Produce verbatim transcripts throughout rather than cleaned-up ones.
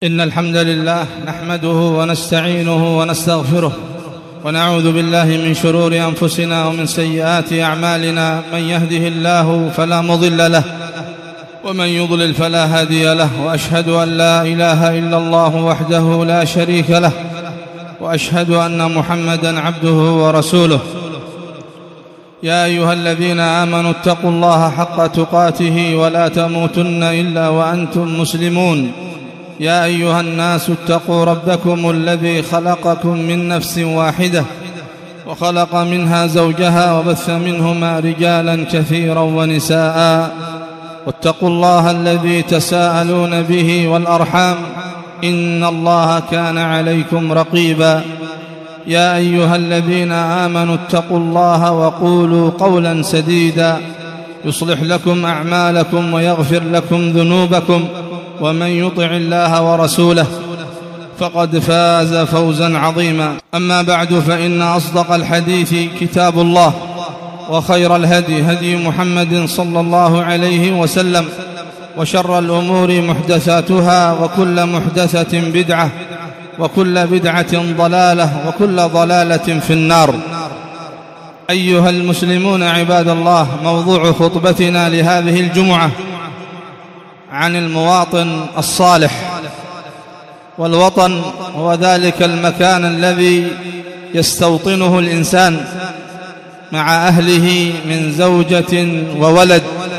إن الحمد لله نحمده ونستعينه ونستغفره ونعوذ بالله من شرور أنفسنا ومن سيئات أعمالنا. من يهده الله فلا مضل له ومن يضلل فلا هادي له، وأشهد أن لا إله إلا الله وحده لا شريك له، وأشهد أن محمدًا عبده ورسوله. يا أيها الذين آمنوا اتقوا الله حق تقاته ولا تموتن إلا وأنتم مسلمون. يا أيها الناس اتقوا ربكم الذي خلقكم من نفس واحدة وخلق منها زوجها وبث منهما رجالا كثيرا ونساء، واتقوا الله الذي تساءلون به والأرحام إن الله كان عليكم رقيبا. يا أيها الذين آمنوا اتقوا الله وقولوا قولا سديدا يصلح لكم أعمالكم ويغفر لكم ذنوبكم، ومن يطع الله ورسوله فقد فاز فوزا عظيما. أما بعد، فإن أصدق الحديث كتاب الله، وخير الهدي هدي محمد صلى الله عليه وسلم، وشر الأمور محدثاتها، وكل محدثة بدعة، وكل بدعة ضلالة، وكل ضلالة في النار. أيها المسلمون عباد الله، موضوع خطبتنا لهذه الجمعة عن المواطن الصالح. والوطن هو ذلك المكان الذي يستوطنه الإنسان مع أهله من زوجة وولد.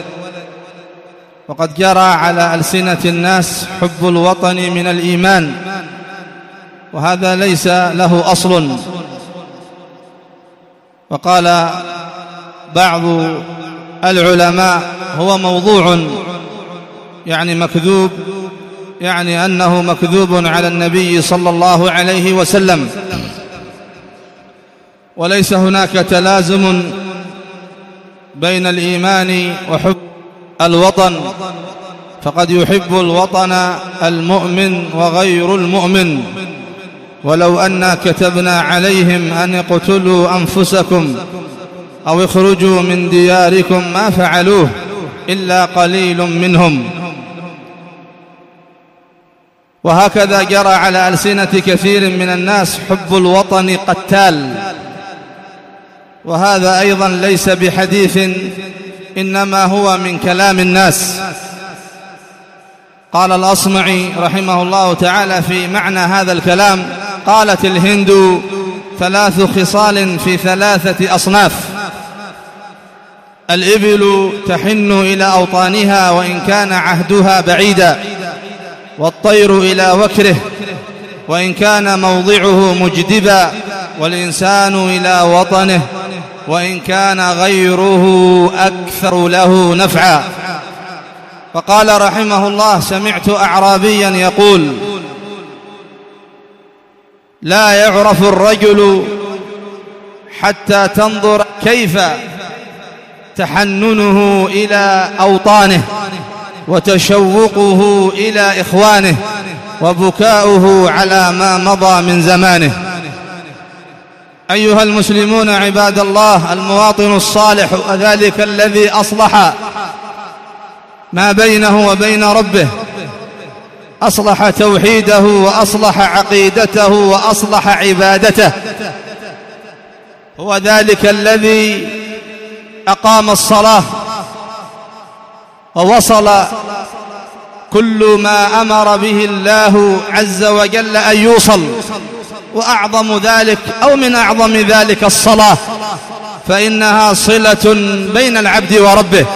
وقد جرى على ألسنة الناس حب الوطن من الإيمان، وهذا ليس له أصل. وقال بعض العلماء هو موضوع، يعني مكذوب، يعني أنه مكذوب على النبي صلى الله عليه وسلم، وليس هناك تلازم بين الإيمان وحب الوطن، فقد يحب الوطن المؤمن وغير المؤمن. ولو أنا كتبنا عليهم أن اقتلوا أنفسكم أو اخرجوا من دياركم ما فعلوه إلا قليل منهم. وهكذا جرى على ألسنة كثير من الناس حب الوطن قتال، وهذا أيضا ليس بحديث، إنما هو من كلام الناس. قال الأصمعي رحمه الله تعالى في معنى هذا الكلام: قالت الهند ثلاث خصال في ثلاثة أصناف: الإبل تحن إلى أوطانها وإن كان عهدها بعيدا، والطير إلى وكره وإن كان موضعه مجدبا، والإنسان إلى وطنه وإن كان غيره أكثر له نفعا. فقال رحمه الله: سمعت أعرابيا يقول: لا يعرف الرجل حتى تنظر كيف تحننه إلى أوطانه، وتشوقه إلى إخوانه، وبكاؤه على ما مضى من زمانه. أيها المسلمون عباد الله، المواطن الصالح ذلك الذي أصلح ما بينه وبين ربه، أصلح توحيده، وأصلح عقيدته، وأصلح عبادته. هو ذلك الذي أقام الصلاة ووصل كل ما أمر به الله عز وجل أن يوصل، وأعظم ذلك أو من أعظم ذلك الصلاة، فإنها صلة بين العبد وربه.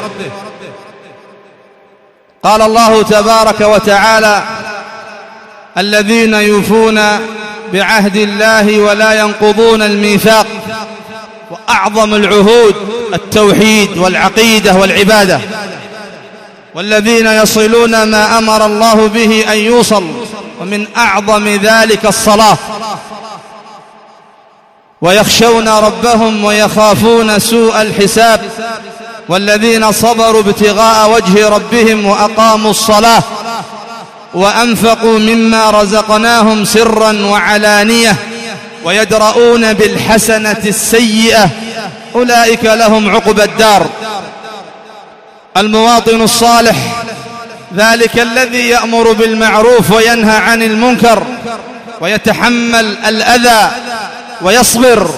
قال الله تبارك وتعالى: الذين يوفون بعهد الله ولا ينقضون الميثاق. وأعظم العهود التوحيد والعقيدة والعبادة. والذين يصلون ما أمر الله به أن يوصل، ومن أعظم ذلك الصلاة. ويخشون ربهم ويخافون سوء الحساب، والذين صبروا ابتغاء وجه ربهم وأقاموا الصلاة وأنفقوا مما رزقناهم سرا وعلانية ويدرؤون بالحسنة السيئة أولئك لهم عقبى الدار. المواطن الصالح ذلك الذي يأمر بالمعروف وينهى عن المنكر ويتحمل الأذى ويصبر،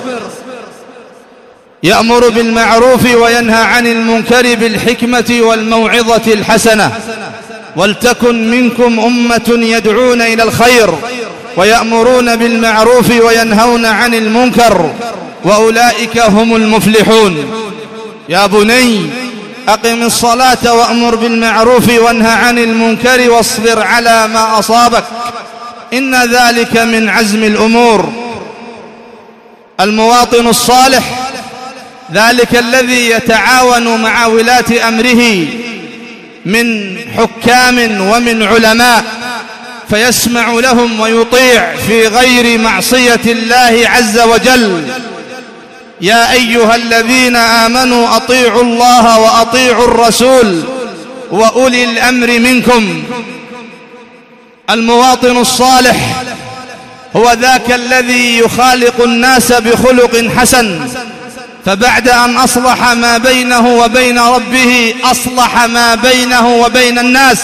يأمر بالمعروف وينهى عن المنكر بالحكمة والموعظة الحسنة. ولتكن منكم أمة يدعون إلى الخير ويأمرون بالمعروف وينهون عن المنكر وأولئك هم المفلحون. يا بني أقم الصلاة وأمر بالمعروف وانهى عن المنكر واصبر على ما أصابك إن ذلك من عزم الأمور. المواطن الصالح ذلك الذي يتعاون مع ولاة أمره من حكام ومن علماء فيسمع لهم ويطيع في غير معصية الله عز وجل. يا أيها الذين آمنوا أطيعوا الله وأطيعوا الرسول وأولي الأمر منكم. المواطن الصالح هو ذاك الذي يخالق الناس بخلق حسن، فبعد أن أصلح ما بينه وبين ربه أصلح ما بينه وبين الناس،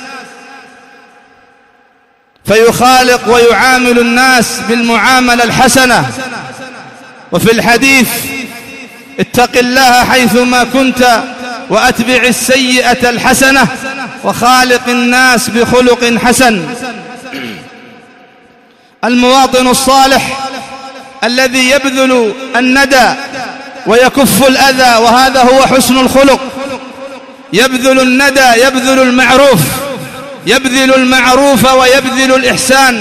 فيخالق ويعامل الناس بالمعاملة الحسنة. وفي الحديث اتق الله حيثما كنت وأتبع السيئة الحسنة وخالق الناس بخلق حسن. المواطن الصالح الذي يبذل الندى ويكف الأذى، وهذا هو حسن الخلق. يبذل الندى، يبذل المعروف، يبذل المعروف ويبذل الإحسان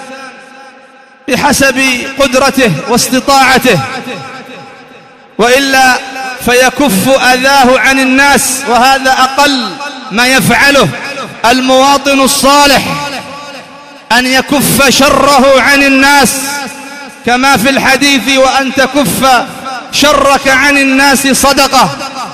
بحسب قدرته واستطاعته، وإلا فيكف أذاه عن الناس، وهذا أقل ما يفعله المواطن الصالح، أن يكف شره عن الناس، كما في الحديث وأن تكف شرك عن الناس صدقة.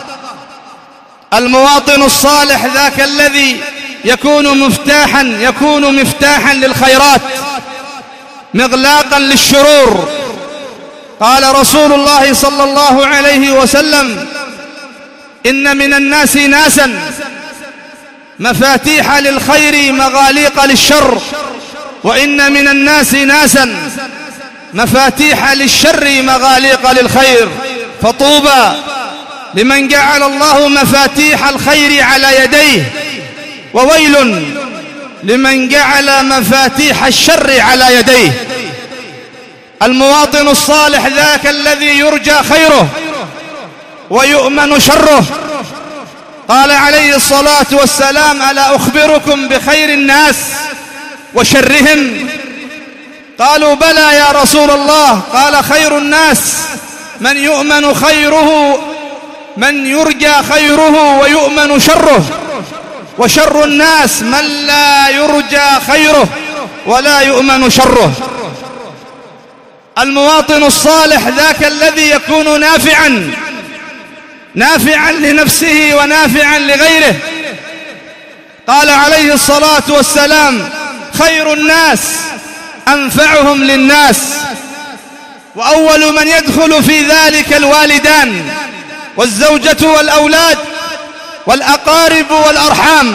المواطن الصالح ذاك الذي يكون مفتاحا يكون مفتاحا للخيرات مغلاقا للشرور. قال رسول الله صلى الله عليه وسلم: إن من الناس ناسا مفاتيح للخير مغاليق للشر، وإن من الناس ناسا مفاتيح للشر مغاليق للخير. فطوبى لمن جعل الله مفاتيح الخير على يديه، وويل لمن جعل مفاتيح الشر على يديه. المواطن الصالح ذاك الذي يرجى خيره ويؤمن شره. قال عليه الصلاة والسلام: ألا أخبركم بخير الناس وشرهم؟ قالوا: بلى يا رسول الله. قال: خير الناس من يؤمن خيره من يرجى خيره ويؤمن شره، وشر الناس من لا يرجى خيره ولا يؤمن شره. المواطن الصالح ذاك الذي يكون نافعا نافعا لنفسه ونافعا لغيره. قال عليه الصلاة والسلام: خير الناس أنفعهم للناس. وأول من يدخل في ذلك الوالدان والزوجة والأولاد والأقارب والأرحام،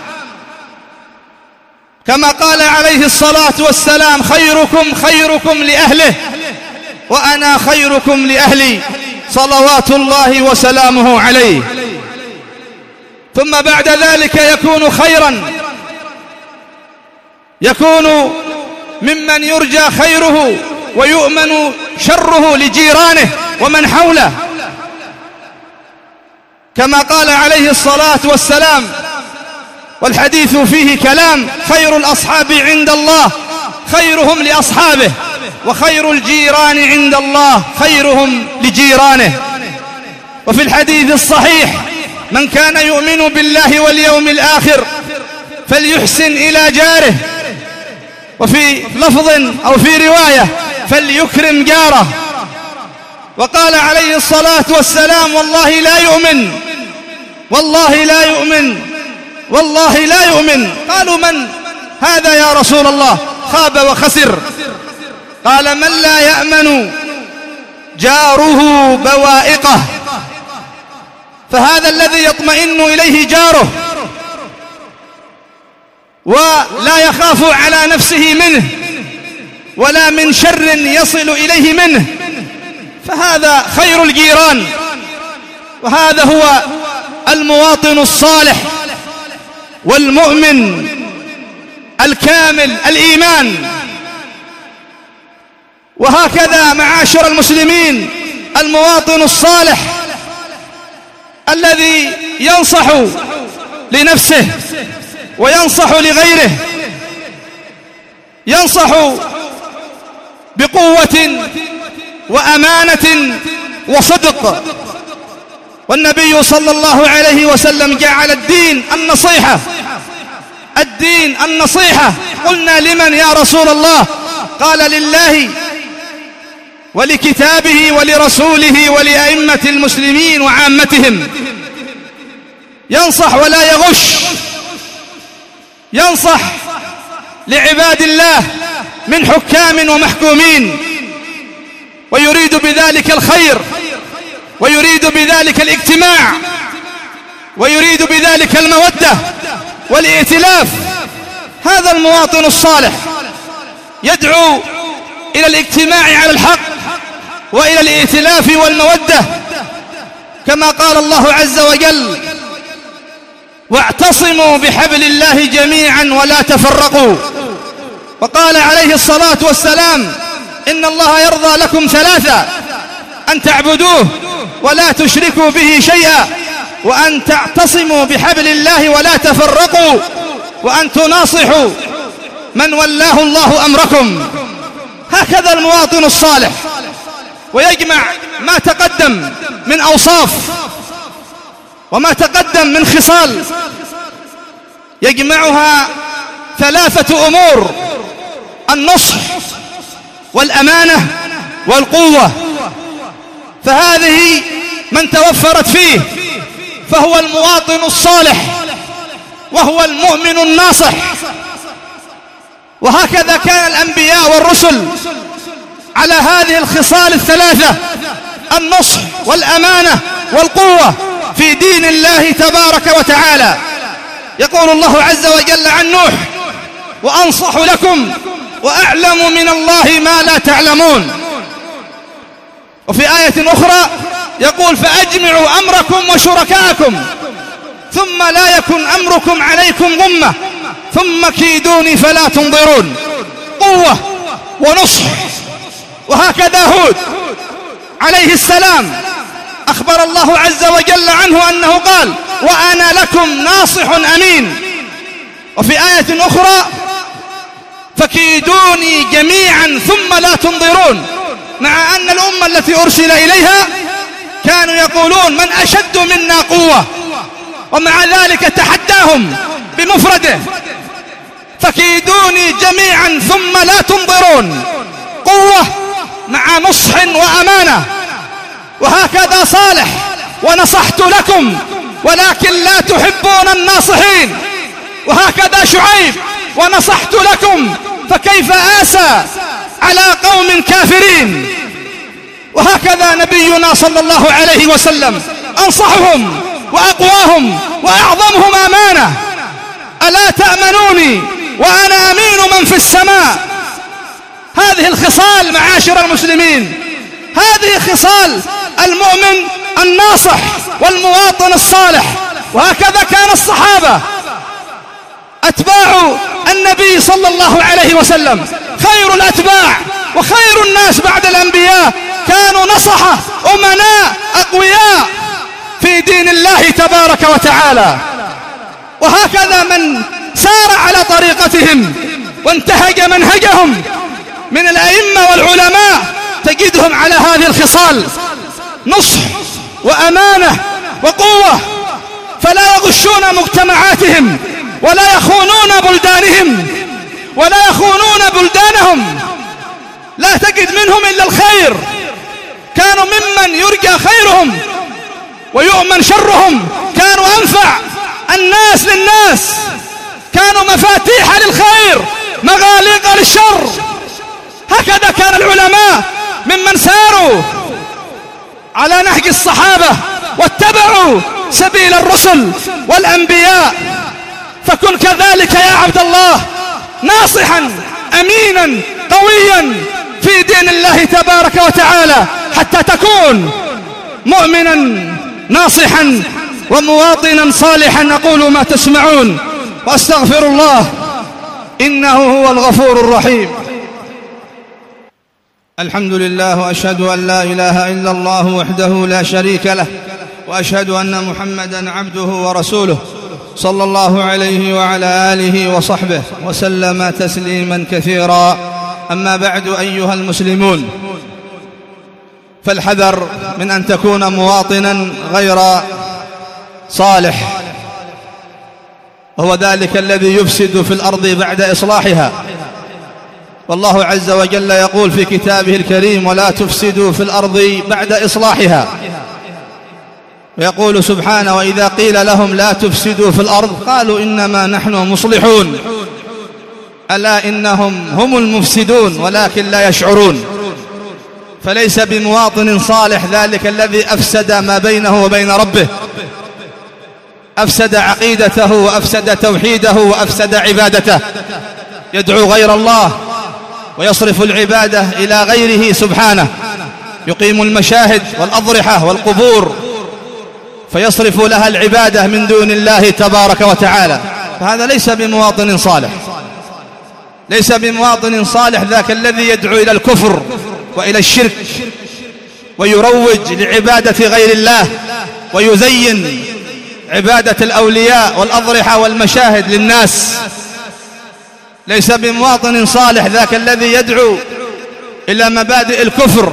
كما قال عليه الصلاة والسلام: خيركم خيركم لأهله وأنا خيركم لأهلي، صلوات الله وسلامه عليه. ثم بعد ذلك يكون خيرا، يكون ممن يرجى خيره ويؤمن شره لجيرانه ومن حوله، كما قال عليه الصلاة والسلام، والحديث فيه كلام: خير الأصحاب عند الله خيرهم لأصحابه، وخير الجيران عند الله خيرهم لجيرانه. وفي الحديث الصحيح: من كان يؤمن بالله واليوم الآخر فليحسن إلى جاره، وفي لفظ أو في رواية: فليكرم جاره. وقال عليه الصلاة والسلام: والله لا يؤمن والله لا يؤمن والله لا يؤمن. قالوا: من هذا يا رسول الله؟ خاب وخسر. قال: من لا يأمن جاره بوائقه. فهذا الذي يطمئن إليه جاره ولا يخاف على نفسه منه ولا من شر يصل إليه منه، فهذا خير الجيران، وهذا هو المواطن الصالح والمؤمن الكامل الإيمان. وهكذا معاشر المسلمين المواطن الصالح الذي ينصح لنفسه وينصح لغيره، ينصح بقوة وأمانة وصدق. والنبي صلى الله عليه وسلم جعل الدين النصيحة، الدين النصيحة. قلنا لمن يا رسول الله؟ قال لله ولكتابه ولرسوله ولأئمة المسلمين وعامتهم. ينصح ولا يغش، ينصح لعباد الله من حكام ومحكومين، ويريد بذلك الخير، ويريد بذلك الاجتماع، ويريد بذلك المودة والائتلاف. هذا المواطن الصالح يدعو إلى الاجتماع على الحق وإلى الائتلاف والمودة، كما قال الله عز وجل: واعتصموا بحبل الله جميعا ولا تفرقوا. وقال عليه الصلاة والسلام: إن الله يرضى لكم ثلاثة: أن تعبدوه ولا تشركوا به شيئا، وأن تعتصموا بحبل الله ولا تفرقوا، وأن تناصحوا من ولاه الله أمركم. هكذا المواطن الصالح، ويجمع ما تقدم من أوصاف وما تقدم من خصال، يجمعها ثلاثة أمور: النصح والأمانة والقوة. فهذه من توفرت فيه فهو المواطن الصالح، وهو المؤمن الناصح. وهكذا كان الأنبياء والرسل على هذه الخصال الثلاثة: النصح والأمانة والقوة في دين الله تبارك وتعالى. يقول الله عز وجل عن نوح: وأنصح لكم وأعلم من الله ما لا تعلمون. وفي آية أخرى يقول: فأجمعوا أمركم وشركاءكم ثم لا يكن أمركم عليكم غمة ثم كيدوني فلا تنظرون. قوة ونصح. وهكذا هود عليه السلام أخبر الله عز وجل عنه أنه قال: وأنا لكم ناصح أمين. وفي آية أخرى: فكيدوني جميعا ثم لا تنظرون. مع أن الأمة التي أرسل إليها كانوا يقولون: من أشد منا قوة، ومع ذلك تحداهم بمفرده: فكيدوني جميعا ثم لا تنظرون. قوة مع نصح وأمانة. وهكذا صالح: ونصحت لكم ولكن لا تحبون الناصحين. وهكذا شعيب: ونصحت لكم فكيف آسى على قوم كافرين. وهكذا نبينا صلى الله عليه وسلم أنصحهم وأقواهم وأعظمهم أمانة: ألا تأمنوني وأنا أمين من في السماء. هذه الخصال معاشر المسلمين، هذه خصال المؤمن الناصح والمواطن الصالح. وهكذا كان الصحابة أتباع النبي صلى الله عليه وسلم، خير الأتباع وخير الناس بعد الأنبياء، كانوا نصحة أمناء أقوياء في دين الله تبارك وتعالى. وهكذا من سار على طريقتهم وانتهج منهجهم من الأئمة والعلماء تجدهم على هذه الخصال: نصح وأمانة وقوة. فلا يغشون مجتمعاتهم ولا يخونون بلدانهم ولا يخونون بلدانهم. لا تجد منهم إلا الخير. كانوا ممن يرجى خيرهم ويؤمن شرهم. كانوا أنفع الناس للناس، كانوا مفاتيح للخير مغاليق للشر. هكذا كان العلماء ممن ساروا على نهج الصحابة واتبعوا سبيل الرسل والأنبياء. فكن كذلك يا عبد الله، ناصحا أمينا قويا في دين الله تبارك وتعالى، حتى تكون مؤمنا ناصحا ومواطنا صالحا. أقول ما تسمعون وأستغفر الله إنه هو الغفور الرحيم. الحمد لله، وأشهد أن لا إله إلا الله وحده لا شريك له، وأشهد أن محمدا عبده ورسوله صلى الله عليه وعلى آله وصحبه وسلم تسليما كثيرا. أما بعد، أيها المسلمون، فالحذر من أن تكون مواطنا غير صالح، وهو ذلك الذي يفسد في الأرض بعد إصلاحها. والله عز وجل يقول في كتابه الكريم: ولا تفسدوا في الأرض بعد إصلاحها. ويقول سبحانه: وإذا قيل لهم لا تفسدوا في الأرض قالوا إنما نحن مصلحون، ألا إنهم هم المفسدون ولكن لا يشعرون. فليس بمواطن صالح ذلك الذي أفسد ما بينه وبين ربه، أفسد عقيدته وأفسد توحيده وأفسد عبادته، يدعو غير الله ويصرف العبادة إلى غيره سبحانه، يقيم المشاهد والأضرحة والقبور فيصرف لها العبادة من دون الله تبارك وتعالى. فهذا ليس بمواطن صالح، ليس بمواطن صالح ذاك الذي يدعو إلى الكفر وإلى الشرك ويروج لعبادة غير الله ويزين عبادة الأولياء والأضرحة والمشاهد للناس. ليس بمواطن صالح ذاك الذي يدعو إلى مبادئ الكفر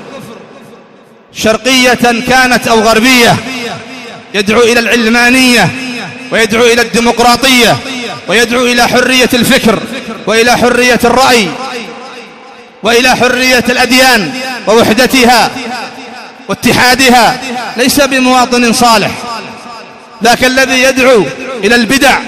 شرقية كانت أو غربية، يدعو إلى العلمانية ويدعو إلى الديمقراطية ويدعو إلى حرية الفكر وإلى حرية الرأي وإلى حرية الأديان ووحدتها واتحادها. ليس بمواطن صالح ذاك الذي يدعو إلى البدع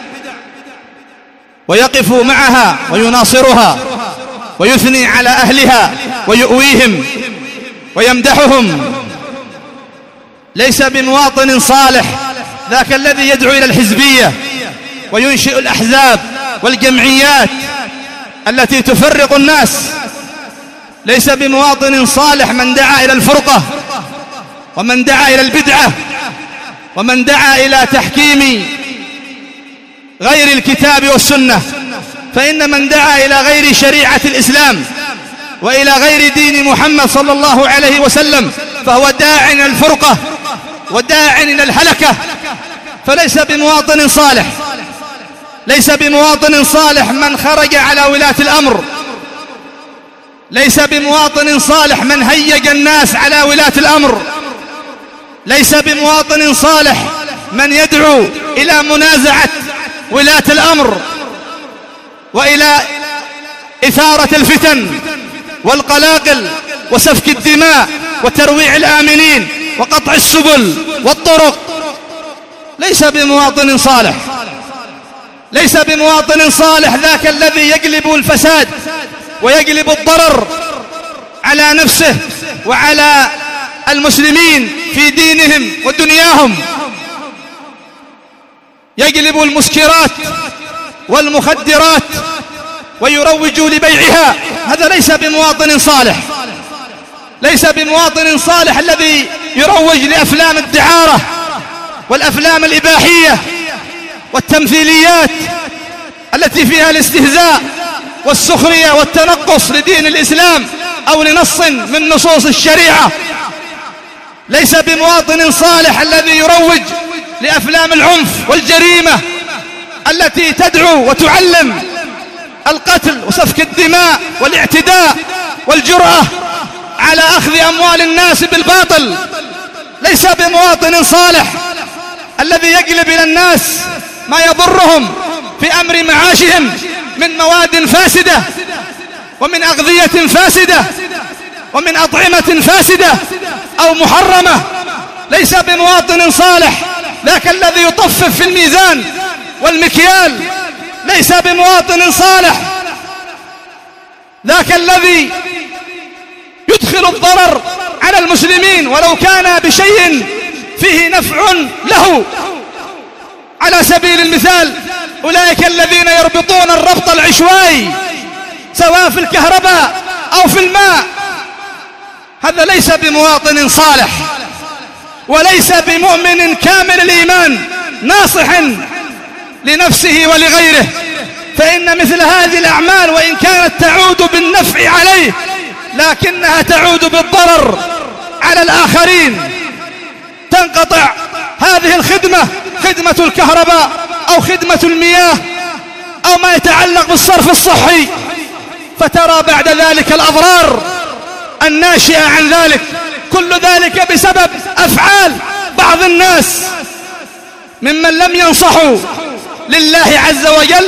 ويقف معها ويناصرها ويثني على أهلها ويؤويهم ويمدحهم. ليس بمواطن صالح ذاك الذي يدعو إلى الحزبية وينشئ الأحزاب والجمعيات التي تفرق الناس. ليس بمواطن صالح من دعا إلى الفرقة ومن دعا إلى البدعة ومن دعا إلى تحكيم غير الكتاب والسنة. فإن من دعا إلى غير شريعة الإسلام وإلى غير دين محمد صلى الله عليه وسلم فهو داع إلى الفرقة وداع إلى الهلكة، فليس بمواطن صالح. ليس بمواطن صالح من خرج على ولاة الأمر، ليس بمواطن صالح من هيج الناس على ولاة الأمر، ليس بمواطن صالح من يدعو إلى منازعة ولاة الأمر وإلى إثارة الفتن والقلاقل وسفك الدماء وترويع الآمنين وقطع السبل والطرق. ليس بمواطن صالح. ليس بمواطن صالح ذاك الذي يقلب الفساد ويقلب الضرر على نفسه وعلى المسلمين في دينهم ودنياهم، يقلب المسكرات والمخدرات ويروج لبيعها. هذا ليس بمواطن صالح. ليس بمواطن صالح الذي يروج لأفلام الدعارة والأفلام الإباحية والتمثيليات التي فيها الاستهزاء والسخرية والتنقص لدين الإسلام أو لنص من نصوص الشريعة. ليس بمواطن صالح الذي يروج لأفلام العنف والجريمة التي تدعو وتعلم القتل وسفك الدماء والاعتداء والجرأة على أخذ أموال الناس بالباطل. ليس بمواطن صالح الذي يقلب إلى الناس ما يضرهم في أمر معاشهم من مواد فاسدة ومن أغذية فاسدة ومن أطعمة فاسدة أو محرمة. ليس بمواطن صالح ذاك الذي يطفف في الميزان والمكيال. ليس بمواطن صالح ذاك الذي يدخل الضرر على المسلمين ولو كان بشيء فيه نفع له. على سبيل المثال أولئك الذين يربطون الربط العشوائي سواء في الكهرباء أو في الماء. هذا ليس بمواطن صالح، وليس بمؤمن كامل الإيمان ناصح لنفسه ولغيره، فإن مثل هذه الأعمال وإن كانت تعود بالنفع عليه لكنها تعود بالضرر على الآخرين. تنقطع هذه الخدمة، خدمة الكهرباء أو خدمة المياه أو ما يتعلق بالصرف الصحي، فترى بعد ذلك الأضرار الناشئة عن ذلك. كل ذلك بسبب أفعال بعض الناس ممن لم ينصحوا لله عز وجل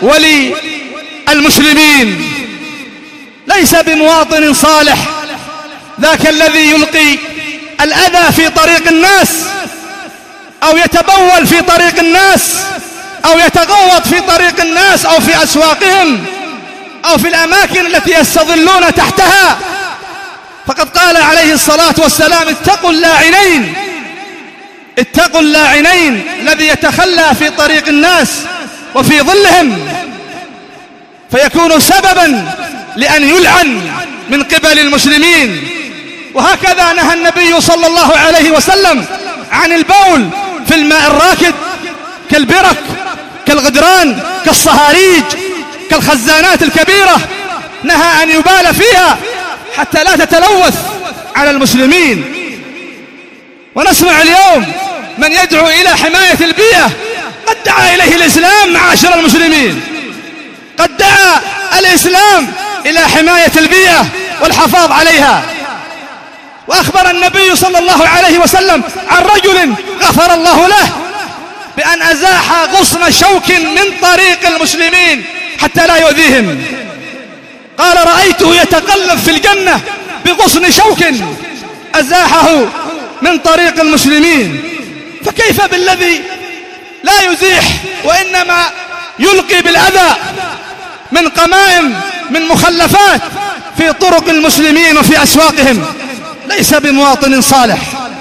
وللمسلمين. ليس بمواطن صالح ذاك الذي يلقي الأذى في طريق الناس أو يتبول في طريق الناس أو يتغوط في طريق الناس أو في أسواقهم أو في الأماكن التي يستظلون تحتها. فقد قال عليه الصلاة والسلام: اتقوا اللاعنين، اتقوا اللاعنين، الذي يتخلى في طريق الناس وفي ظلهم فيكون سببا لأن يلعن من قبل المسلمين. وهكذا نهى النبي صلى الله عليه وسلم عن البول في الماء الراكد كالبرك، كالغدران، كالصهاريج، كالخزانات الكبيرة، نهى أن يبال فيها حتى لا تتلوث على المسلمين. ونسمع اليوم من يدعو إلى حماية البيئة، قد دعا إليه الإسلام معاشر المسلمين، قد دعا الإسلام إلى حماية البيئة والحفاظ عليها. وأخبر النبي صلى الله عليه وسلم عن رجل غفر الله له بأن أزاح غصن شوك من طريق المسلمين حتى لا يؤذيهم. قال: رأيته يتقلب في الجنة بغصن شوك أزاحه من طريق المسلمين. فكيف بالذي لا يزيح وإنما يلقي بالأذى من قمائم، من مخلفات في طرق المسلمين وفي أسواقهم؟ ليس بمواطن صالح.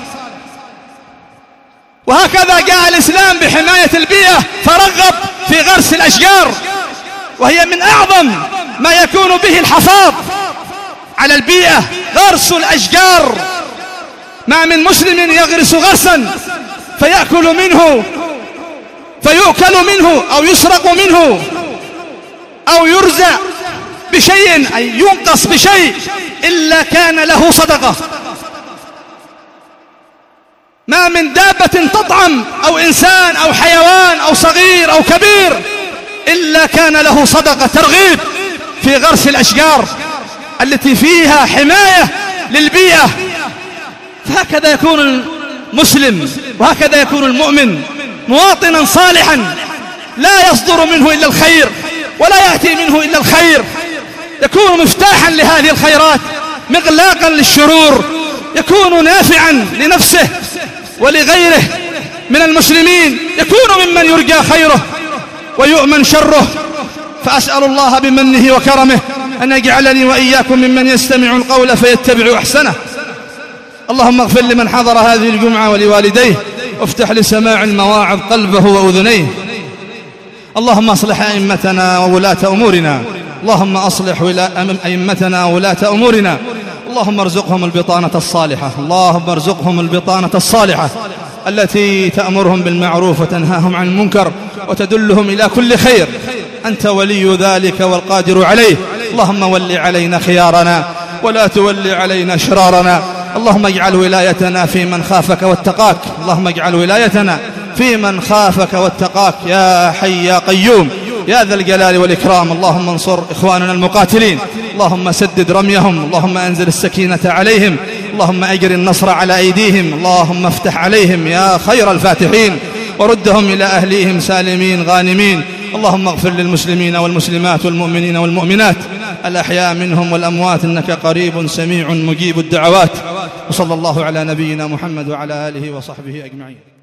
وهكذا جاء الإسلام بحماية البيئة فرغب في غرس الأشجار، وهي من أعظم ما يكون به الحفاظ على البيئة، غرس الأشجار. ما من مسلم يغرس غرسا فيأكل منه فيؤكل منه أو يسرق منه أو يرزع بشيء أي ينقص بشيء إلا كان له صدقة. ما من دابة تطعم أو إنسان أو حيوان أو صغير أو كبير إلا كان له صدقة. ترغيب في غرس الأشجار التي فيها حماية للبيئة. فهكذا يكون المسلم وهكذا يكون المؤمن، مواطنا صالحا لا يصدر منه إلا الخير ولا يأتي منه إلا الخير، يكون مفتاحا لهذه الخيرات، مغلاقا للشرور، يكون نافعا لنفسه ولغيره من المسلمين، يكون ممن يرجى خيره ويؤمن شره. فأسأل الله بمنه وكرمه أن يجعلني وإياكم ممن يستمع القول فيتبع أحسنه. اللهم اغفر لمن حضر هذه الجمعة ولوالديه، وافتح لسماع المواعظ قلبه وأذنيه. اللهم أصلح أئمتنا وولاة أمورنا، اللهم أصلح أئمتنا وولاة أمورنا، اللهم ارزقهم البطانة الصالحة، اللهم ارزقهم البطانة الصالحة التي تأمرهم بالمعروف وتنهاهم عن المنكر وتدلهم إلى كل خير. أنت ولي ذلك والقادر عليه. اللهم ول علينا خيارنا ولا تول علينا شرارنا. اللهم اجعل ولايتنا في من خافك واتقاك، اللهم اجعل ولايتنا في من خافك واتقاك يا حي يا قيوم يا ذا الجلال والإكرام. اللهم انصر إخواننا المقاتلين، اللهم سدد رميهم، اللهم أنزل السكينة عليهم، اللهم أجر النصر على أيديهم، اللهم افتح عليهم يا خير الفاتحين وردهم إلى أهليهم سالمين غانمين. اللهم اغفر للمسلمين والمسلمات والمؤمنين والمؤمنات الأحياء منهم والأموات، إنك قريب سميع مجيب الدعوات. وصلى الله على نبينا محمد وعلى آله وصحبه أجمعين.